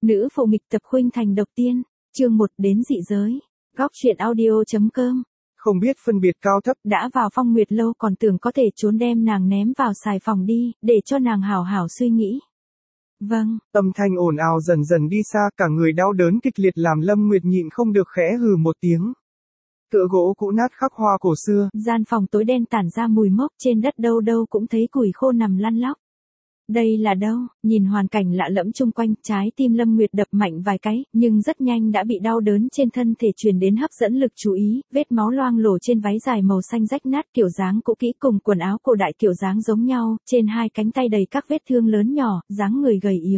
Nữ phụ nghịch tập khuynh thành độc tiên, chương 1 đến dị giới. Góc truyện audio.com. Không biết phân biệt cao thấp, đã vào Phong Nguyệt lâu còn tưởng có thể trốn đem nàng ném vào xài phòng đi, để cho nàng hảo hảo suy nghĩ. Vâng. Âm thanh ồn ào dần dần đi xa, cả người đau đớn kịch liệt làm Lâm Nguyệt nhịn không được khẽ hừ một tiếng. Tựa gỗ cũ nát khắc hoa cổ xưa. Gian phòng tối đen tản ra mùi mốc, trên đất đâu đâu cũng thấy củi khô nằm lăn lóc. Đây là đâu? Nhìn hoàn cảnh lạ lẫm chung quanh, trái tim Lâm Nguyệt đập mạnh vài cái, nhưng rất nhanh đã bị đau đớn trên thân thể truyền đến hấp dẫn lực chú ý, vết máu loang lổ trên váy dài màu xanh rách nát kiểu dáng cũ kỹ cùng quần áo cổ đại kiểu dáng giống nhau, trên hai cánh tay đầy các vết thương lớn nhỏ, dáng người gầy yếu.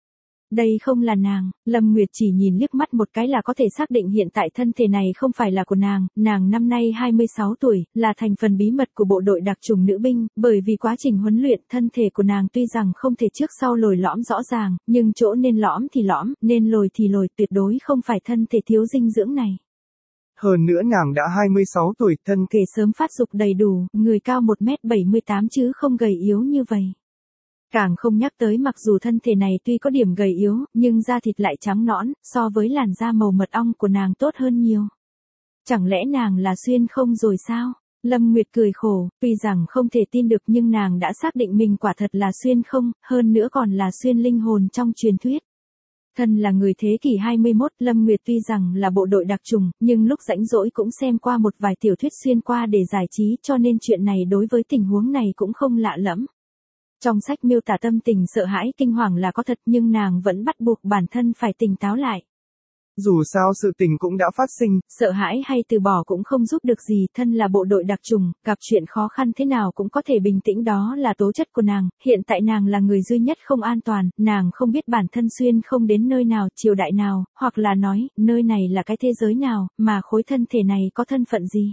Đây không là nàng, Lâm Nguyệt chỉ nhìn liếc mắt một cái là có thể xác định hiện tại thân thể này không phải là của nàng năm nay 26 tuổi, là thành phần bí mật của bộ đội đặc chủng nữ binh, bởi vì quá trình huấn luyện thân thể của nàng tuy rằng không thể trước sau lồi lõm rõ ràng, nhưng chỗ nên lõm thì lõm, nên lồi thì lồi, tuyệt đối không phải thân thể thiếu dinh dưỡng này. Hơn nữa nàng đã 26 tuổi, thân thể sớm phát dục đầy đủ, người cao 1m78 chứ không gầy yếu như vậy. Càng không nhắc tới mặc dù thân thể này tuy có điểm gầy yếu, nhưng da thịt lại trắng nõn, so với làn da màu mật ong của nàng tốt hơn nhiều. Chẳng lẽ nàng là xuyên không rồi sao? Lâm Nguyệt cười khổ, tuy rằng không thể tin được nhưng nàng đã xác định mình quả thật là xuyên không, hơn nữa còn là xuyên linh hồn trong truyền thuyết. Thân là người thế kỷ 21, Lâm Nguyệt tuy rằng là bộ đội đặc chủng, nhưng lúc rảnh rỗi cũng xem qua một vài tiểu thuyết xuyên qua để giải trí, cho nên chuyện này đối với tình huống này cũng không lạ lẫm. Trong sách miêu tả tâm tình sợ hãi kinh hoàng là có thật nhưng nàng vẫn bắt buộc bản thân phải tỉnh táo lại. Dù sao sự tình cũng đã phát sinh, sợ hãi hay từ bỏ cũng không giúp được gì, thân là bộ đội đặc chủng, gặp chuyện khó khăn thế nào cũng có thể bình tĩnh, đó là tố chất của nàng, hiện tại nàng là người duy nhất không an toàn, nàng không biết bản thân xuyên không đến nơi nào, triều đại nào, hoặc là nói, nơi này là cái thế giới nào, mà khối thân thể này có thân phận gì.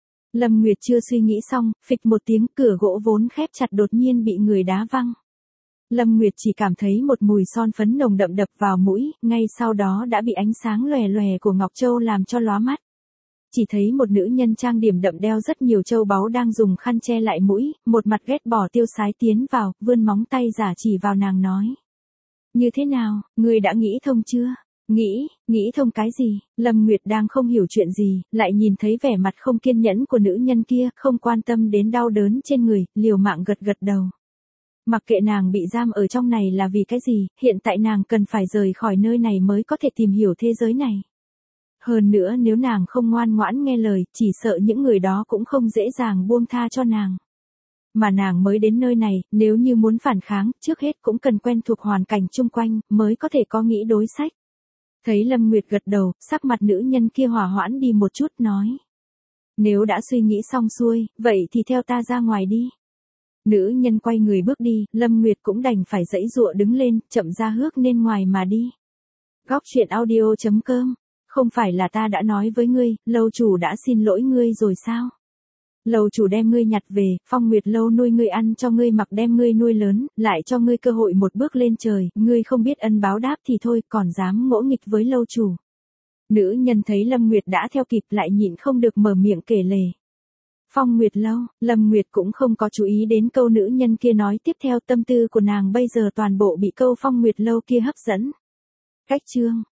Lâm Nguyệt chưa suy nghĩ xong, phịch một tiếng, cửa gỗ vốn khép chặt đột nhiên bị người đá văng. Lâm Nguyệt chỉ cảm thấy một mùi son phấn nồng đậm đập vào mũi, ngay sau đó đã bị ánh sáng lòe lòe của ngọc châu làm cho lóa mắt. Chỉ thấy một nữ nhân trang điểm đậm đeo rất nhiều châu báu đang dùng khăn che lại mũi, một mặt ghét bỏ tiêu sái tiến vào, vươn móng tay giả chỉ vào nàng nói. Như thế nào, ngươi đã nghĩ thông chưa? Nghĩ thông cái gì? Lâm Nguyệt đang không hiểu chuyện gì, lại nhìn thấy vẻ mặt không kiên nhẫn của nữ nhân kia, không quan tâm đến đau đớn trên người, liều mạng gật gật đầu. Mặc kệ nàng bị giam ở trong này là vì cái gì, hiện tại nàng cần phải rời khỏi nơi này mới có thể tìm hiểu thế giới này. Hơn nữa nếu nàng không ngoan ngoãn nghe lời, chỉ sợ những người đó cũng không dễ dàng buông tha cho nàng. Mà nàng mới đến nơi này, nếu như muốn phản kháng, trước hết cũng cần quen thuộc hoàn cảnh chung quanh, mới có thể có nghĩ đối sách. Thấy Lâm Nguyệt gật đầu, sắc mặt nữ nhân kia hòa hoãn đi một chút nói. Nếu đã suy nghĩ xong xuôi, vậy thì theo ta ra ngoài đi. Nữ nhân quay người bước đi, Lâm Nguyệt cũng đành phải giãy giụa đứng lên, chậm ra bước nên ngoài mà đi. Góc truyện audio.com. Không phải là ta đã nói với ngươi, lâu chủ đã xin lỗi ngươi rồi sao? Lâu chủ đem ngươi nhặt về, Phong Nguyệt lâu nuôi ngươi ăn cho ngươi mặc đem ngươi nuôi lớn, lại cho ngươi cơ hội một bước lên trời, ngươi không biết ân báo đáp thì thôi, còn dám ngỗ nghịch với lâu chủ. Nữ nhân thấy Lâm Nguyệt đã theo kịp lại nhịn không được mở miệng kể lể. Phong Nguyệt lâu, Lâm Nguyệt cũng không có chú ý đến câu nữ nhân kia nói tiếp theo, tâm tư của nàng bây giờ toàn bộ bị câu Phong Nguyệt lâu kia hấp dẫn. Cách chương,